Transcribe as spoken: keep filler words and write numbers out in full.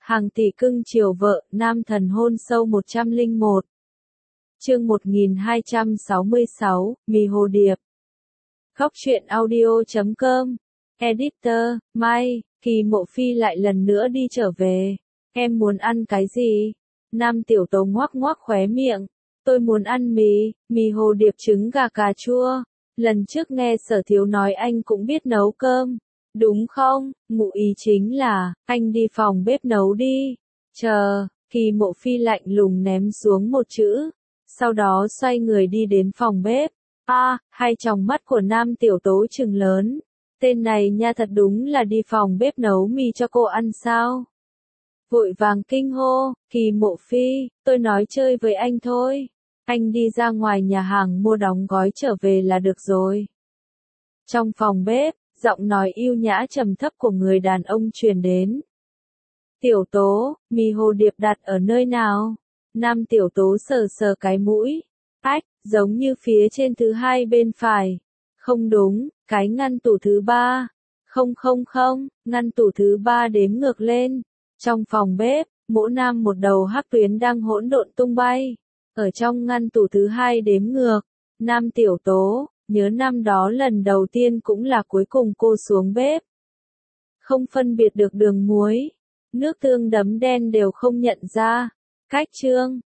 Hàng tỷ cưng chiều vợ, nam thần hôn sâu một trăm lẻ một. Chương một nghìn hai trăm sáu mươi sáu, mì hồ điệp. Góc truyện audio chấm com. Editor, Mai, Kỳ Mộ Phi lại lần nữa đi trở về. Em muốn ăn cái gì? Nam tiểu tố ngoác ngoác khóe miệng. Tôi muốn ăn mì, mì hồ điệp trứng gà cà chua. Lần trước nghe Sở Thiếu nói anh cũng biết nấu cơm. Đúng không? Ngụ ý chính là, anh đi phòng bếp nấu đi. Chờ, Kỳ Mộ Phi lạnh lùng ném xuống một chữ. Sau đó xoay người đi đến phòng bếp. A, à, hai tròng mắt của nam tiểu tố trừng lớn. Tên này nha, thật đúng là đi phòng bếp nấu mì cho cô ăn sao? Vội vàng kinh hô, Kỳ Mộ Phi, tôi nói chơi với anh thôi. Anh đi ra ngoài nhà hàng mua đóng gói trở về là được rồi. Trong phòng bếp, giọng nói yêu nhã trầm thấp của người đàn ông truyền đến. Tiểu tố, mì hồ điệp đặt ở nơi nào? Nam tiểu tố sờ sờ cái mũi. Ách, giống như phía trên thứ hai bên phải. Không đúng, cái ngăn tủ thứ ba. Không không không, ngăn tủ thứ ba đếm ngược lên. Trong phòng bếp, mỗ nam một đầu hắc tuyến đang hỗn độn tung bay. Ở trong ngăn tủ thứ hai đếm ngược, nam tiểu tố, nhớ năm đó lần đầu tiên cũng là cuối cùng cô xuống bếp. Không phân biệt được đường muối, nước tương đấm đen đều không nhận ra. Cách chương,